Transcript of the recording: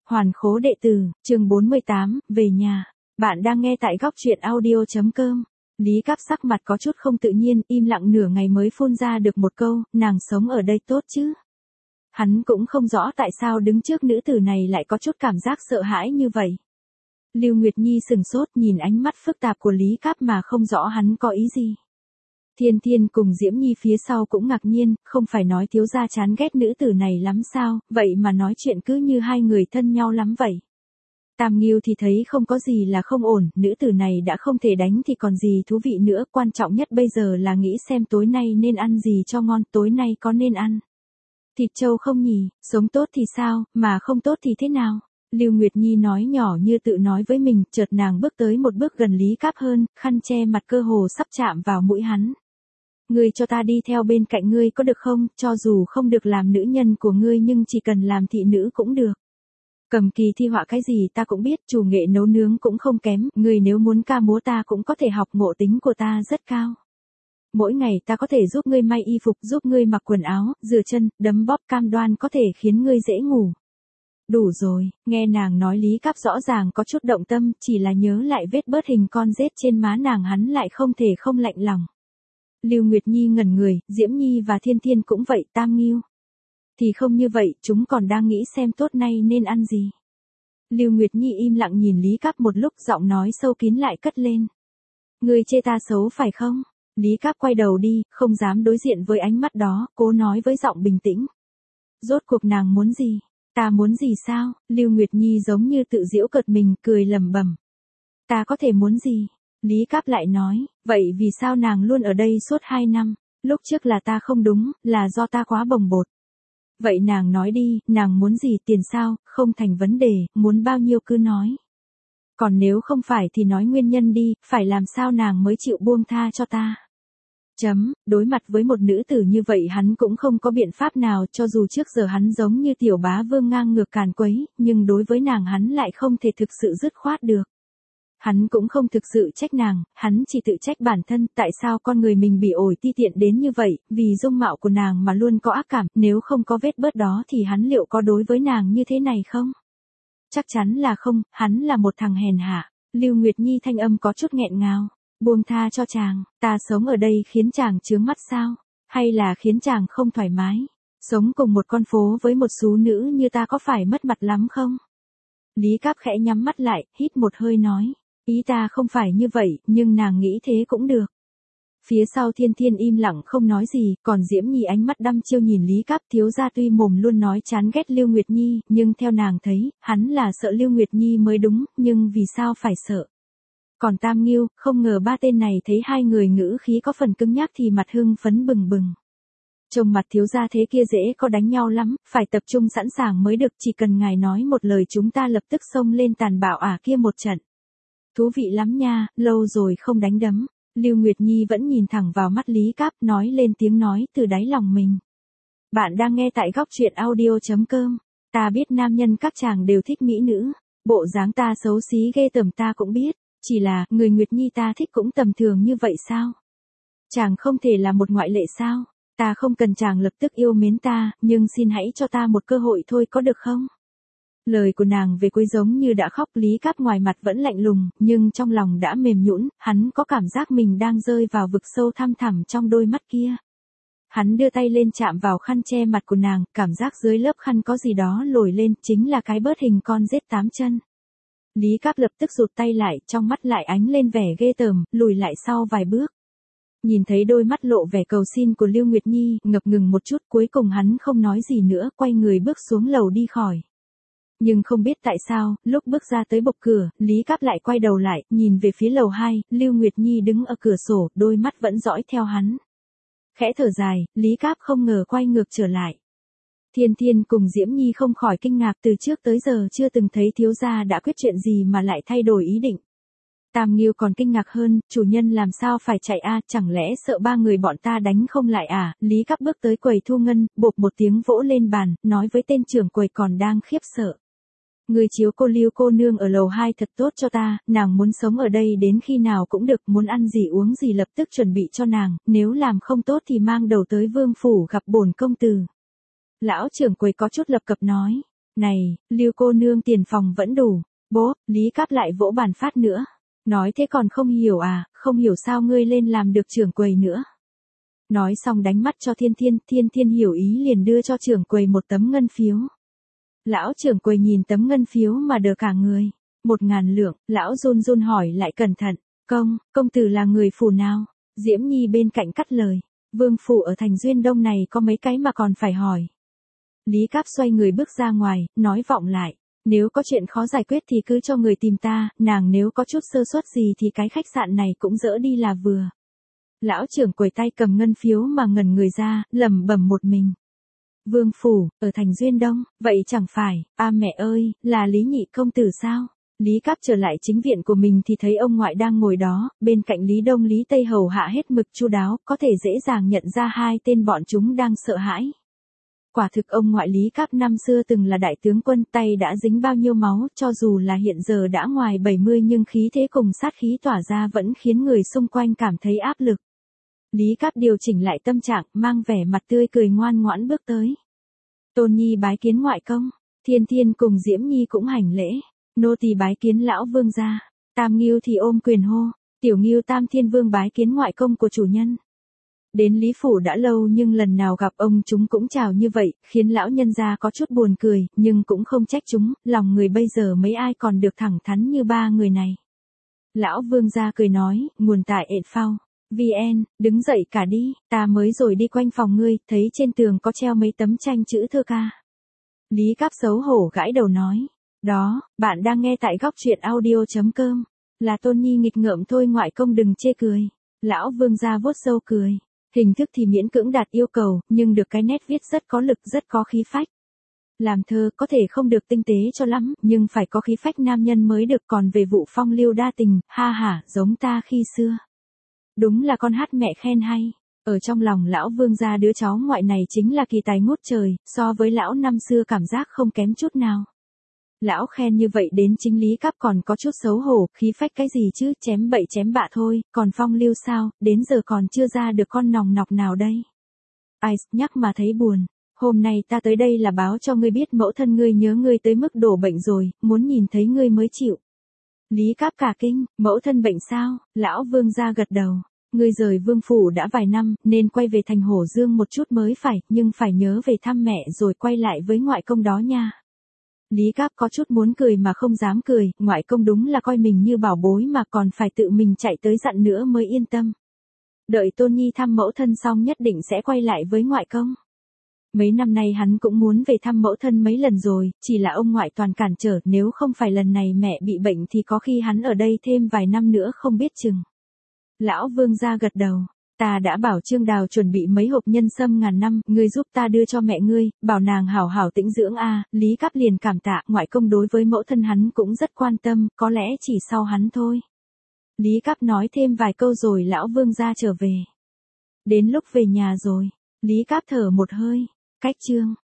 Hoàn khố đệ tử, chương 48, về nhà. Bạn đang nghe tại góc truyện audio.com. Lý Cáp sắc mặt có chút không tự nhiên, im lặng nửa ngày mới phun ra được một câu, nàng sống ở đây tốt chứ. Hắn cũng không rõ tại sao đứng trước nữ tử này lại có chút cảm giác sợ hãi như vậy. Lưu Nguyệt Nhi sừng sốt nhìn ánh mắt phức tạp của Lý Cáp mà không rõ hắn có ý gì. Thiên Thiên cùng Diễm Nhi phía sau cũng ngạc nhiên, không phải nói thiếu gia chán ghét nữ tử này lắm sao, vậy mà nói chuyện cứ như hai người thân nhau lắm vậy. Tam Nghiêu thì thấy không có gì là không ổn, nữ tử này đã không thể đánh thì còn gì thú vị nữa, quan trọng nhất bây giờ là nghĩ xem tối nay nên ăn gì cho ngon, tối nay có nên ăn thịt trâu không nhỉ, sống tốt thì sao, mà không tốt thì thế nào? Lưu Nguyệt Nhi nói nhỏ như tự nói với mình, chợt nàng bước tới một bước gần Lý Cáp hơn, khăn che mặt cơ hồ sắp chạm vào mũi hắn. Ngươi cho ta đi theo bên cạnh ngươi có được không, cho dù không được làm nữ nhân của ngươi nhưng chỉ cần làm thị nữ cũng được. Cầm kỳ thi họa cái gì ta cũng biết, chủ nghệ nấu nướng cũng không kém, ngươi nếu muốn ca múa ta cũng có thể học, ngộ tính của ta rất cao. Mỗi ngày ta có thể giúp ngươi may y phục, giúp ngươi mặc quần áo, rửa chân, đấm bóp, cam đoan có thể khiến ngươi dễ ngủ. Đủ rồi, nghe nàng nói Lý Cáp rõ ràng có chút động tâm, chỉ là nhớ lại vết bớt hình con rết trên má nàng hắn lại không thể không lạnh lòng. Lưu Nguyệt Nhi ngẩn người, Diễm Nhi và Thiên Thiên cũng vậy, Tam Nghiêu thì không như vậy, chúng còn đang nghĩ xem tốt nay nên ăn gì. Lưu Nguyệt Nhi im lặng nhìn Lý Cáp một lúc, giọng nói sâu kín lại cất lên. Ngươi chê ta xấu phải không? Lý Cáp quay đầu đi, không dám đối diện với ánh mắt đó, cố nói với giọng bình tĩnh. Rốt cuộc nàng muốn gì? Ta muốn gì sao? Lưu Nguyệt Nhi giống như tự giễu cợt mình, cười lẩm bẩm. Ta có thể muốn gì? Lý Cáp lại nói, vậy vì sao nàng luôn ở đây suốt 2 năm? Lúc trước là ta không đúng, là do ta quá bồng bột. Vậy nàng nói đi, nàng muốn gì, tiền sao, không thành vấn đề, muốn bao nhiêu cứ nói. Còn nếu không phải thì nói nguyên nhân đi, phải làm sao nàng mới chịu buông tha cho ta. Đối mặt với một nữ tử như vậy hắn cũng không có biện pháp nào, cho dù trước giờ hắn giống như tiểu bá vương ngang ngược càn quấy, nhưng đối với nàng hắn lại không thể thực sự dứt khoát được. Hắn cũng không thực sự trách nàng, hắn chỉ tự trách bản thân, tại sao con người mình bị ổi ti tiện đến như vậy, vì dung mạo của nàng mà luôn có ác cảm, nếu không có vết bớt đó thì hắn liệu có đối với nàng như thế này không? Chắc chắn là không, hắn là một thằng hèn hạ. Lưu Nguyệt Nhi thanh âm có chút nghẹn ngào. Buông tha cho chàng, ta sống ở đây khiến chàng chướng mắt sao? Hay là khiến chàng không thoải mái? Sống cùng một con phố với một xú nữ như ta có phải mất mặt lắm không? Lý Cáp khẽ nhắm mắt lại, hít một hơi nói. Ý ta không phải như vậy, nhưng nàng nghĩ thế cũng được. Phía sau Thiên Thiên im lặng không nói gì, còn Diễm Nhi ánh mắt đăm chiêu nhìn Lý Cáp, thiếu gia tuy mồm luôn nói chán ghét Lưu Nguyệt Nhi, nhưng theo nàng thấy, hắn là sợ Lưu Nguyệt Nhi mới đúng, nhưng vì sao phải sợ? Còn Tam Nghiêu, không ngờ ba tên này thấy hai người ngữ khí có phần cứng nhắc thì mặt hưng phấn bừng bừng. Trông mặt thiếu gia thế kia dễ có đánh nhau lắm, phải tập trung sẵn sàng mới được, chỉ cần ngài nói một lời chúng ta lập tức xông lên tàn bạo kia một trận. Thú vị lắm nha, lâu rồi không đánh đấm. Lưu Nguyệt Nhi vẫn nhìn thẳng vào mắt Lý Cáp, nói lên tiếng nói từ đáy lòng mình. Bạn đang nghe tại góc truyện audio.com. Ta biết nam nhân các chàng đều thích mỹ nữ. Bộ dáng ta xấu xí ghê tởm ta cũng biết. Chỉ là, người Nguyệt Nhi ta thích cũng tầm thường như vậy sao? Chàng không thể là một ngoại lệ sao? Ta không cần chàng lập tức yêu mến ta, nhưng xin hãy cho ta một cơ hội thôi có được không? Lời của nàng về cuối giống như đã khóc. Lý Cáp ngoài mặt vẫn lạnh lùng, nhưng trong lòng đã mềm nhũn, hắn có cảm giác mình đang rơi vào vực sâu thăm thẳm trong đôi mắt kia. Hắn đưa tay lên chạm vào khăn che mặt của nàng, cảm giác dưới lớp khăn có gì đó nổi lên, chính là cái bớt hình con rết 8 chân. Lý Cáp lập tức rụt tay lại, trong mắt lại ánh lên vẻ ghê tởm, lùi lại sau vài bước. Nhìn thấy đôi mắt lộ vẻ cầu xin của Lưu Nguyệt Nhi, ngập ngừng một chút, cuối cùng hắn không nói gì nữa, quay người bước xuống lầu đi khỏi. Nhưng không biết tại sao, lúc bước ra tới bục cửa, Lý Cáp lại quay đầu lại, nhìn về phía lầu 2, Lưu Nguyệt Nhi đứng ở cửa sổ, đôi mắt vẫn dõi theo hắn. Khẽ thở dài, Lý Cáp không ngờ quay ngược trở lại. Thiên Thiên cùng Diễm Nhi không khỏi kinh ngạc, từ trước tới giờ chưa từng thấy thiếu gia đã quyết chuyện gì mà lại thay đổi ý định. Tam Nghiêu còn kinh ngạc hơn, chủ nhân làm sao phải chạy chẳng lẽ sợ ba người bọn ta đánh không lại à? Lý Cáp bước tới quầy thu ngân, bộp một tiếng vỗ lên bàn, nói với tên trưởng quầy còn đang khiếp sợ. Người chiếu cô Lưu cô nương ở lầu 2 thật tốt cho ta, nàng muốn sống ở đây đến khi nào cũng được, muốn ăn gì uống gì lập tức chuẩn bị cho nàng, nếu làm không tốt thì mang đầu tới vương phủ gặp bổn công tử. Lão trưởng quầy có chút lập cập nói, Này, Lưu cô nương tiền phòng vẫn đủ. Bố, Lý Cáp lại vỗ bàn phát nữa. Nói thế còn không hiểu à, không hiểu sao ngươi lên làm được trưởng quầy nữa. Nói xong đánh mắt cho Thiên Thiên, Thiên Thiên hiểu ý liền đưa cho trưởng quầy một tấm ngân phiếu. Lão trưởng quầy nhìn tấm ngân phiếu mà đờ cả người. 1.000 lượng, lão run run hỏi lại cẩn thận. Công tử là người phủ nào? Diễm Nhi bên cạnh cắt lời. Vương phủ ở thành Duyên Đông này có mấy cái mà còn phải hỏi. Lý Cáp xoay người bước ra ngoài, nói vọng lại. Nếu có chuyện khó giải quyết thì cứ cho người tìm ta, nàng nếu có chút sơ suất gì thì cái khách sạn này cũng dỡ đi là vừa. Lão trưởng quầy tay cầm ngân phiếu mà ngẩn người ra, lẩm bẩm một mình. Vương phủ, ở thành Duyên Đông, vậy chẳng phải, mẹ ơi, là Lý nhị công tử sao? Lý Cáp trở lại chính viện của mình thì thấy ông ngoại đang ngồi đó, bên cạnh Lý Đông Lý Tây hầu hạ hết mực chu đáo, có thể dễ dàng nhận ra hai tên bọn chúng đang sợ hãi. Quả thực ông ngoại Lý Cáp năm xưa từng là đại tướng quân, tay đã dính bao nhiêu máu, cho dù là hiện giờ đã ngoài 70 nhưng khí thế cùng sát khí tỏa ra vẫn khiến người xung quanh cảm thấy áp lực. Lý Cáp điều chỉnh lại tâm trạng, mang vẻ mặt tươi cười ngoan ngoãn bước tới. Tôn Nhi bái kiến ngoại công, Thiên Thiên cùng Diễm Nhi cũng hành lễ, nô tỳ bái kiến lão vương gia, Tam Ngưu thì ôm quyền hô, Tiểu Ngưu Tam Thiên Vương bái kiến ngoại công của chủ nhân. Đến Lý phủ đã lâu nhưng lần nào gặp ông chúng cũng chào như vậy, khiến lão nhân gia có chút buồn cười, nhưng cũng không trách chúng, lòng người bây giờ mấy ai còn được thẳng thắn như ba người này. Lão vương gia cười nói, nguồn tại ện phao. VN, đứng dậy cả đi, ta mới rồi đi quanh phòng ngươi, thấy trên tường có treo mấy tấm tranh chữ thơ ca. Lý Cáp xấu hổ gãi đầu nói, đó, bạn đang nghe tại góc truyện audio.com, là Tôn Nhi nghịch ngợm thôi ngoại công đừng chê cười. Lão vương gia vuốt râu cười, hình thức thì miễn cưỡng đạt yêu cầu, nhưng được cái nét viết rất có lực rất có khí phách. Làm thơ có thể không được tinh tế cho lắm, nhưng phải có khí phách nam nhân mới được, còn về vụ phong lưu đa tình, ha hả, giống ta khi xưa. Đúng là con hát mẹ khen hay. Ở trong lòng lão vương gia đứa cháu ngoại này chính là kỳ tài ngút trời, so với lão năm xưa cảm giác không kém chút nào. Lão khen như vậy đến chính Lý Cáp còn có chút xấu hổ, khí phách cái gì chứ, chém bậy chém bạ thôi, còn phong lưu sao, đến giờ còn chưa ra được con nòng nọc nào đây. Ai, nhắc mà thấy buồn. Hôm nay ta tới đây là báo cho ngươi biết mẫu thân ngươi nhớ ngươi tới mức đổ bệnh rồi, muốn nhìn thấy ngươi mới chịu. Lý Cáp cả kinh, mẫu thân bệnh sao? Lão vương gia gật đầu. Ngươi rời vương phủ đã vài năm, nên quay về thành Hổ Dương một chút mới phải, nhưng phải nhớ về thăm mẹ rồi quay lại với ngoại công đó nha. Lý Cáp có chút muốn cười mà không dám cười, ngoại công đúng là coi mình như bảo bối mà còn phải tự mình chạy tới dặn nữa mới yên tâm. Đợi Tôn Nhi thăm mẫu thân xong nhất định sẽ quay lại với ngoại công. Mấy năm nay hắn cũng muốn về thăm mẫu thân mấy lần rồi, chỉ là ông ngoại toàn cản trở, nếu không phải lần này mẹ bị bệnh thì có khi hắn ở đây thêm vài năm nữa không biết chừng. Lão vương gia gật đầu, ta đã bảo Trương Đào chuẩn bị mấy hộp nhân sâm ngàn năm, ngươi giúp ta đưa cho mẹ ngươi, bảo nàng hảo hảo tĩnh dưỡng a. Lý Cáp liền cảm tạ, ngoại công đối với mẫu thân hắn cũng rất quan tâm, có lẽ chỉ sau hắn thôi. Lý Cáp nói thêm vài câu rồi lão vương gia trở về. Đến lúc về nhà rồi, Lý Cáp thở một hơi, cách chương.